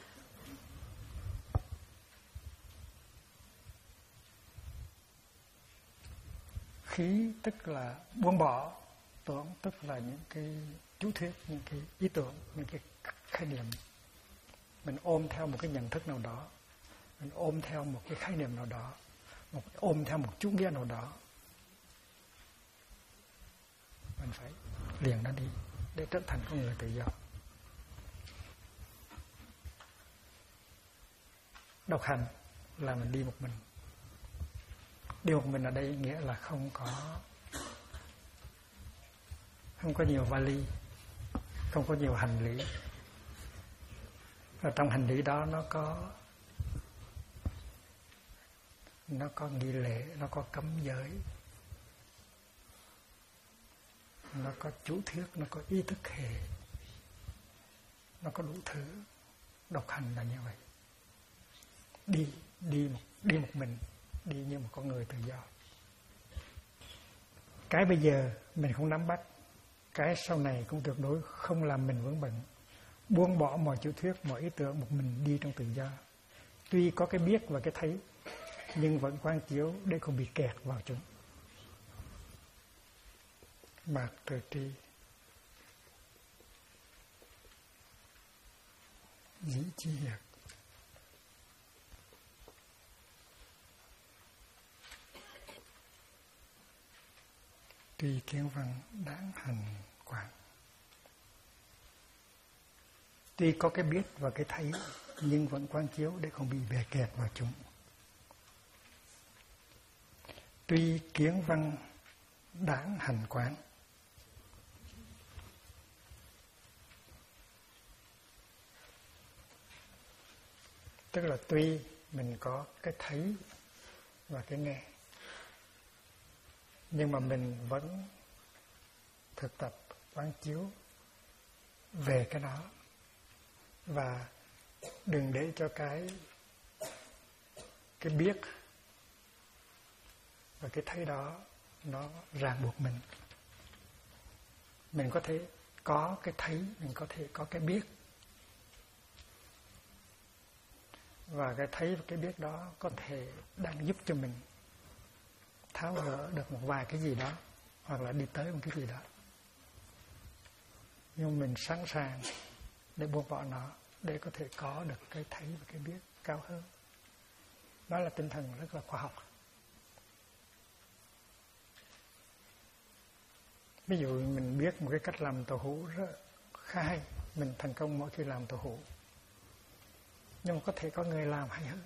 Khí tức là buông bỏ, tưởng tức là những cái chủ thuyết, những cái ý tưởng, những cái khái niệm. Mình ôm theo một cái nhận thức nào đó, mình ôm theo một cái khái niệm nào đó, ôm theo một chủ nghĩa nào đó, mình phải liền nó đi để trở thành con người tự do. Độc hành là mình đi một mình. Đi một mình ở đây nghĩa là không có nhiều vali, không có nhiều hành lý. Và trong hành lý đó nó có nghi lễ, nó có cấm giới, nó có chủ thuyết, nó có ý thức hệ, nó có đủ thứ. Độc hành là như vậy. Đi một mình, đi như một con người tự do. Cái bây giờ mình không nắm bắt, cái sau này cũng tuyệt đối không làm mình vướng bận. Buông bỏ mọi chủ thuyết, mọi ý tưởng, một mình đi trong tự do. Tuy có cái biết và cái thấy, nhưng vẫn quán chiếu để không bị kẹt vào chúng. Bạc trời tri dĩ chi hiệp. Tuy kiến văn đáng hành quán. Tuy có cái biết và cái thấy, nhưng vẫn quán chiếu để không bị bè kẹt vào chúng. Tuy kiến văn đáng hành quán. Tức là tuy mình có cái thấy và cái nghe, nhưng mà mình vẫn thực tập quán chiếu về cái đó. Và đừng để cho cái biết và cái thấy đó nó ràng buộc mình. Mình có thể có cái thấy, mình có thể có cái biết. Và cái thấy và cái biết đó có thể đang giúp cho mình tháo gỡ được một vài cái gì đó, hoặc là đi tới một cái gì đó. Nhưng mình sẵn sàng để buông bỏ nó, để có thể có được cái thấy và cái biết cao hơn. Đó là tinh thần rất là khoa học. Ví dụ mình biết một cái cách làm tàu hũ rất khá hay, mình thành công mỗi khi làm tàu hũ. Nhưng mà có thể có người làm hay hơn.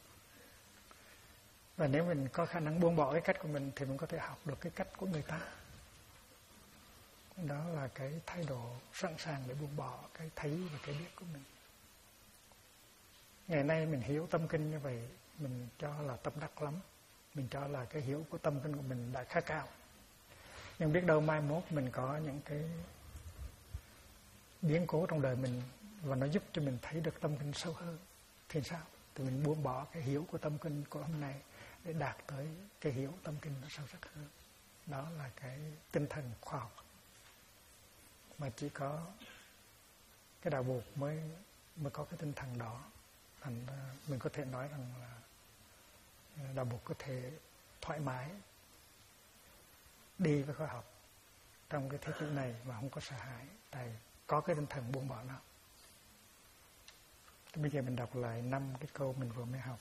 Và nếu mình có khả năng buông bỏ cái cách của mình thì mình có thể học được cái cách của người ta. Đó là cái thái độ sẵn sàng để buông bỏ cái thấy và cái biết của mình. Ngày nay mình hiểu tâm kinh như vậy, mình cho là tâm đắc lắm. Mình cho là cái hiểu của tâm kinh của mình đã khá cao. Nhưng biết đâu mai mốt mình có những cái biến cố trong đời mình và nó giúp cho mình thấy được tâm kinh sâu hơn thì sao? Thì mình buông bỏ cái hiểu của tâm kinh của hôm nay để đạt tới cái hiểu tâm kinh nó sâu sắc hơn. Đó là cái tinh thần khoa học mà chỉ có cái đạo Bụt mới có cái tinh thần đó. Thành mình có thể nói rằng là đạo Bụt có thể thoải mái đi với khoa học trong cái thế kỷ này mà không có sợ hãi, tại có cái tinh thần buông bỏ nó. Bây giờ mình đọc lại 5 cái câu mình vừa mới học.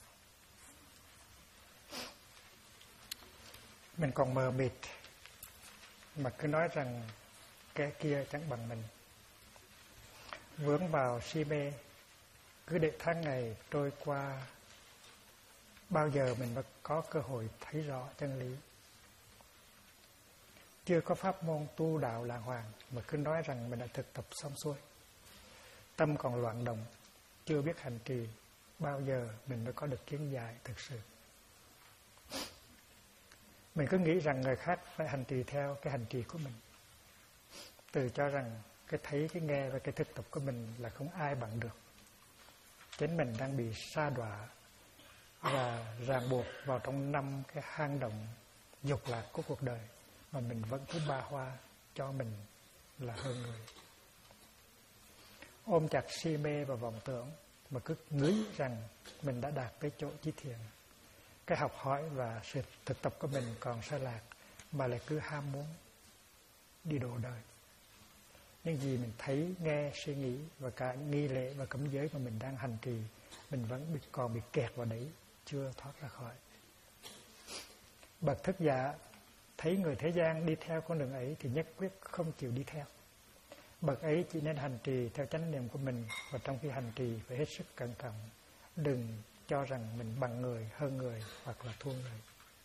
Mình còn mờ mịt mà cứ nói rằng kẻ kia chẳng bằng mình, vướng vào si mê, cứ để tháng ngày trôi qua, bao giờ mình mới có cơ hội thấy rõ chân lý. Chưa có pháp môn tu đạo đàng hoàng mà cứ nói rằng mình đã thực tập xong xuôi, tâm còn loạn động, chưa biết hành trì, bao giờ mình mới có được kiến giải thực sự. Mình cứ nghĩ rằng người khác phải hành trì theo cái hành trì của mình, từ cho rằng cái thấy, cái nghe và cái thực tập của mình là không ai bằng được. Chính mình đang bị sa đọa và ràng buộc vào trong 5 cái hang động dục lạc của cuộc đời, mà mình vẫn cứ ba hoa cho mình là hơn người. Ôm chặt si mê và vọng tưởng, mà cứ nghĩ rằng mình đã đạt tới chỗ chí thiện. Cái học hỏi và sự thực tập của mình còn sai lạc, mà lại cứ ham muốn đi độ đời. Những gì mình thấy, nghe, suy nghĩ và cả nghi lễ và cấm giới mà mình đang hành trì, mình vẫn còn bị kẹt vào đấy, chưa thoát ra khỏi. Bậc thức giả thấy người thế gian đi theo con đường ấy thì nhất quyết không chịu đi theo. Bậc ấy chỉ nên hành trì theo chánh niệm của mình, và trong khi hành trì phải hết sức cẩn trọng, đừng cho rằng mình bằng người, hơn người hoặc là thua người.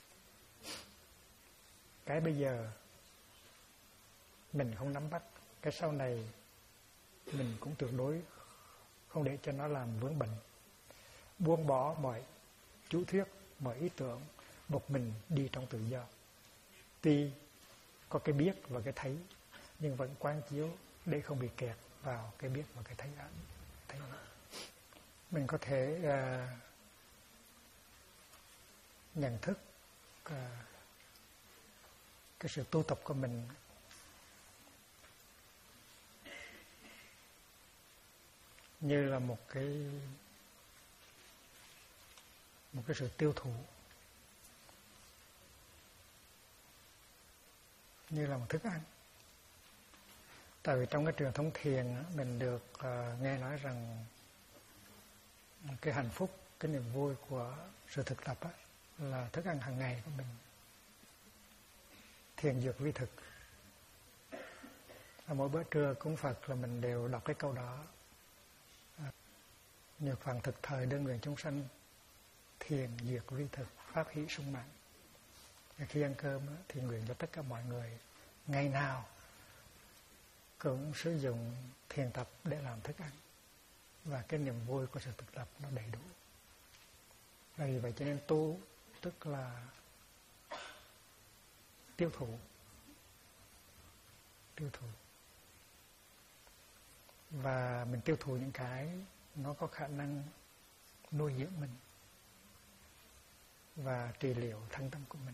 Cái bây giờ mình không nắm bắt, cái sau này mình cũng tuyệt đối không để cho nó làm vướng bận. Buông bỏ mọi chủ thuyết, mọi ý tưởng, một mình đi trong tự do. Tuy có cái biết và cái thấy, nhưng vẫn quán chiếu để không bị kẹt vào cái biết và cái thấy ấy. Mình có thể nhận thức cái sự tu tập của mình như là một cái sự tiêu thụ, như là một thức ăn. Tại vì trong cái truyền thống thiền mình được nghe nói rằng cái hạnh phúc, cái niềm vui của sự thực tập là thức ăn hàng ngày của mình. Thiền dược vi thực. Mỗi bữa trưa cúng Phật là mình đều đọc cái câu đó. Nhược phàm thực thời đơn nguyện chúng sanh, thiền dược vi thực, pháp hỷ sung mãn. Khi ăn cơm thì nguyện cho tất cả mọi người ngày nào cũng sử dụng thiền tập để làm thức ăn, và cái niềm vui của sự thực tập nó đầy đủ. Vì vậy cho nên tu tức là tiêu thụ, và mình tiêu thụ những cái nó có khả năng nuôi dưỡng mình và trị liệu thân tâm của mình,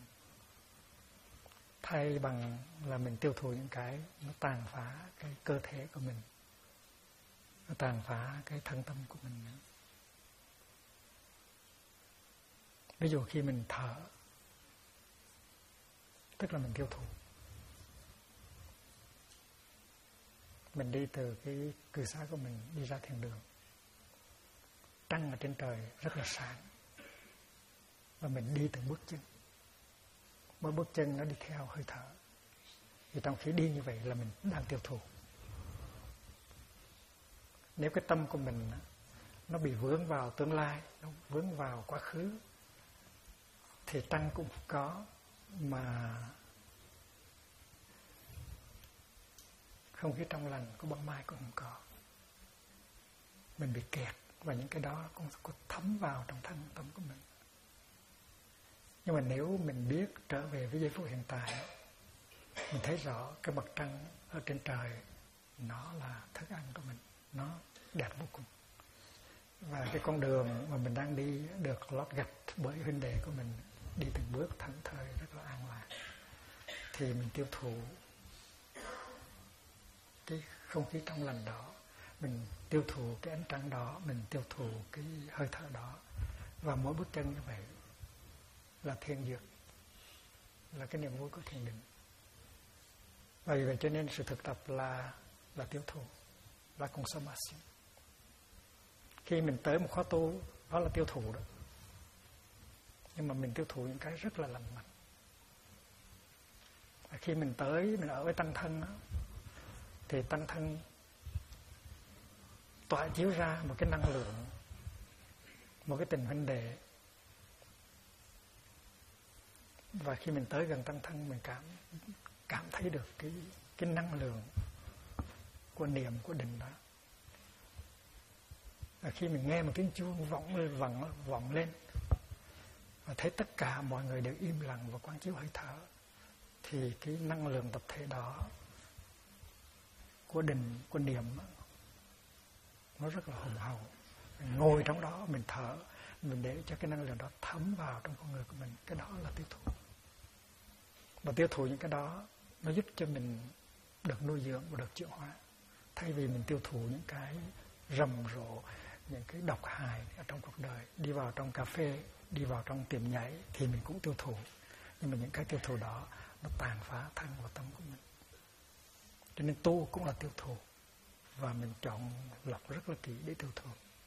thay bằng là mình tiêu thụ những cái nó tàn phá cái cơ thể của mình, nó tàn phá cái thân tâm của mình nữa. Ví dụ khi mình thở, tức là mình tiêu thụ. Mình đi từ cái cư xá của mình đi ra thiền đường, trăng ở trên trời rất là sáng, và mình đi từng bước chân, mỗi bước chân nó đi theo hơi thở. Thì trong khi đi như vậy là mình đang tiêu thụ. Nếu cái tâm của mình nó bị vướng vào tương lai, nó vướng vào quá khứ, thì trăng cũng có, mà không khí trong lành của bóng mai cũng không có. Mình bị kẹt, và những cái đó cũng có thấm vào trong thân tâm của mình. Nhưng mà nếu mình biết trở về với giây phút hiện tại, mình thấy rõ cái mặt trăng ở trên trời nó là thức ăn của mình, nó đẹp vô cùng. Và cái con đường mà mình đang đi được lót gạch bởi huynh đệ của mình, đi từng bước thảnh thơi rất là an lạc. Thì mình tiêu thụ cái không khí trong lành đó, mình tiêu thụ cái ánh trăng đó, mình tiêu thụ cái hơi thở đó. Và mỗi bước chân như vậy là thiền dược, là cái niềm vui của thiền định. Vì vậy cho nên sự thực tập là tiêu thụ, là consumption. Khi mình tới một khóa tu, đó là tiêu thụ đó. Nhưng mà mình tiêu thụ những cái rất là lành mạnh. Và khi mình tới, mình ở với tăng thân đó, thì tăng thân tỏa chiếu ra một cái năng lượng, một cái tình huynh đệ. Và khi mình tới gần tăng thân, mình cảm thấy được cái năng lượng của niệm, của định đó. Và khi mình nghe một tiếng chuông vọng lên và thấy tất cả mọi người đều im lặng và quán chiếu hơi thở, thì cái năng lượng tập thể đó của định, của niệm, nó rất là hùng hậu. Mình ngồi trong đó, mình thở, mình để cho cái năng lượng đó thấm vào trong con người của mình. Cái đó là tiêu thụ. Và tiêu thụ những cái đó, nó giúp cho mình được nuôi dưỡng và được chuyển hóa. Thay vì mình tiêu thụ những cái rầm rộ, những cái độc hại ở trong cuộc đời, đi vào trong cà phê, đi vào trong tiệm nhảy, thì mình cũng tiêu thụ. Nhưng mà những cái tiêu thụ đó nó tàn phá thân và tâm của mình. Cho nên tu cũng là tiêu thụ, và mình chọn lọc rất là kỹ để tiêu thụ.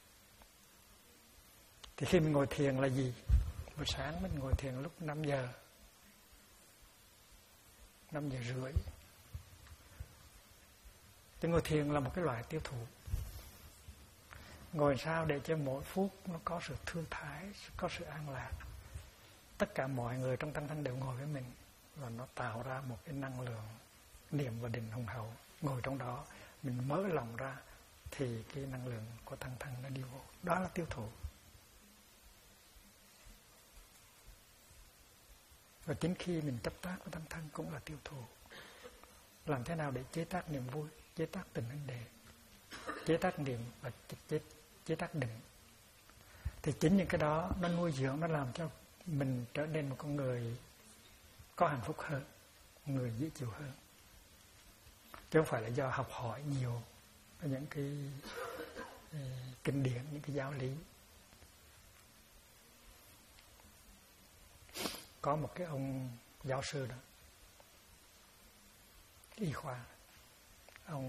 Thì khi mình ngồi thiền là gì? Buổi sáng mình ngồi thiền lúc 5 giờ 5:30. Thì ngồi thiền là một cái loại tiêu thụ. Ngồi sao để cho mỗi phút nó có sự thư thái, có sự an lạc. Tất cả mọi người trong tăng thân đều ngồi với mình, và nó tạo ra một cái năng lượng niệm và định hùng hậu. Ngồi trong đó, mình mở lòng ra thì cái năng lượng của tăng thân nó đi vô. Đó là tiêu thụ. Và chính khi mình chấp tác với tăng thân cũng là tiêu thụ. Làm thế nào để chế tác niềm vui, chế tác tình huynh đệ, chế tác niệm và chế tác định. Thì chính những cái đó nó nuôi dưỡng, nó làm cho mình trở nên một con người có hạnh phúc hơn, người dễ chịu hơn. Chứ không phải là do học hỏi nhiều những cái kinh điển, những cái giáo lý. Có một cái ông giáo sư đó, y khoa, ông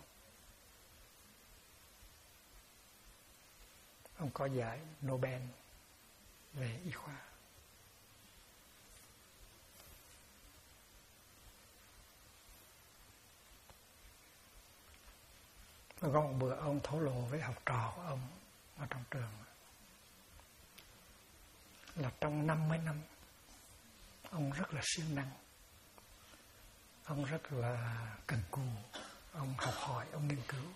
có giải Nobel về y khoa. Và có một bữa ông thổ lộ với học trò của ông ở trong trường là trong 50 năm ông rất là siêng năng, ông rất là cần cù, ông học hỏi, ông nghiên cứu.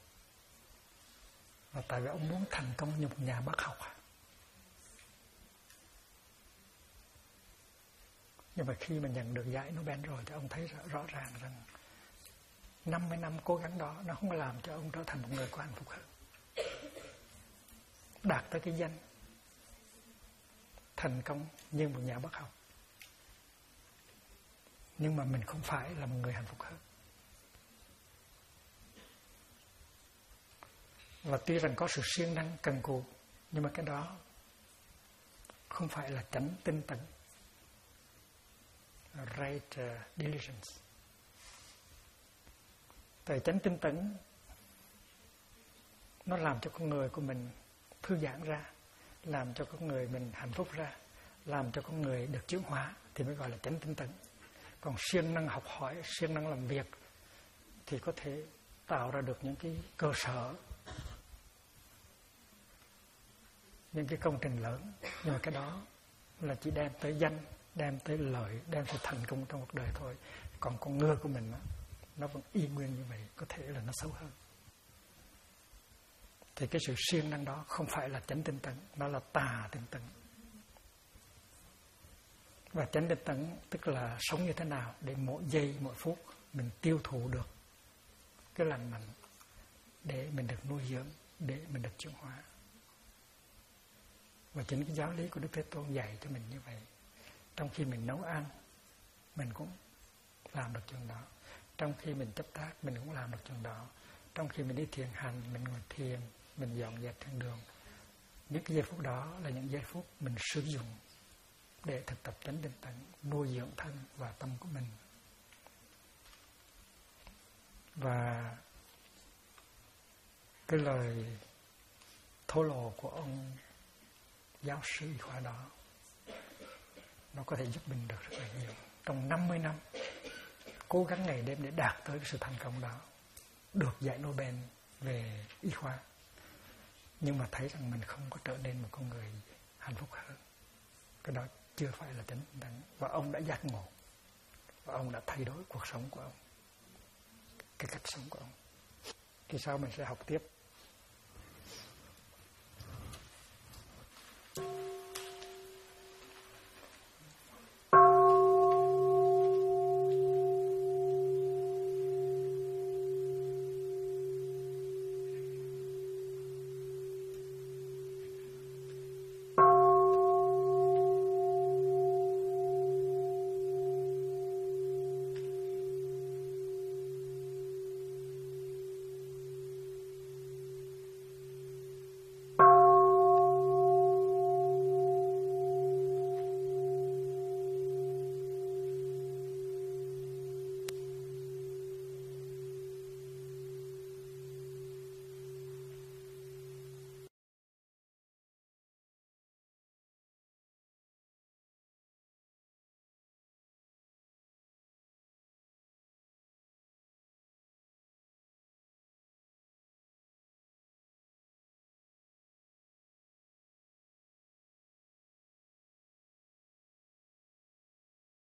Và tại vì ông muốn thành công như một nhà bác học. Nhưng mà khi mà nhận được giải Nobel rồi thì ông thấy rõ ràng rằng 50 năm cố gắng đó nó không làm cho ông trở thành một người có hạnh phúc hơn, đạt tới cái danh thành công như một nhà bác học. Nhưng mà mình không phải là một người hạnh phúc hơn. Và tuy rằng có sự siêng năng cần cù, nhưng mà cái đó không phải là chánh tinh tấn, right diligence. Tại chánh tinh tấn nó làm cho con người của mình thư giãn ra, làm cho con người mình hạnh phúc ra, làm cho con người được chuyển hóa, thì mới gọi là chánh tinh tấn. Còn siêng năng học hỏi, siêng năng làm việc thì có thể tạo ra được những cái cơ sở, những cái công trình lớn. Nhưng mà cái đó là chỉ đem tới danh, đem tới lợi, đem tới thành công trong cuộc đời thôi. Còn con người của mình nó vẫn y nguyên như vậy, có thể là nó xấu hơn. Thì cái sự siêng năng đó không phải là chánh tinh tấn, nó là tà tinh tấn. Và chánh tinh tấn tức là sống như thế nào để mỗi giây, mỗi phút mình tiêu thụ được cái lành mạnh, để mình được nuôi dưỡng, để mình được chuyển hóa. Và chính cái giáo lý của Đức Thế Tôn dạy cho mình như vậy. Trong khi mình nấu ăn, mình cũng làm được chuyện đó. Trong khi mình chấp tác, mình cũng làm được chuyện đó. Trong khi mình đi thiền hành, mình ngồi thiền, mình dọn dẹp trên đường. Những cái giây phút đó là những giây phút mình sử dụng để thực tập chánh tinh tấn, nuôi dưỡng thân và tâm của mình. Và cái lời thổ lộ của ông giáo sư y khoa đó, nó có thể giúp mình được rất là nhiều. Trong 50 năm cố gắng ngày đêm để đạt tới cái sự thành công đó, được giải Nobel về y khoa, nhưng mà thấy rằng mình không có trở nên một con người hạnh phúc hơn. Cái đó chưa phải là chánh tinh tấn. Và ông đã giác ngộ, và ông đã thay đổi cuộc sống của ông, cái cách sống của ông. Kỳ sau mình sẽ học tiếp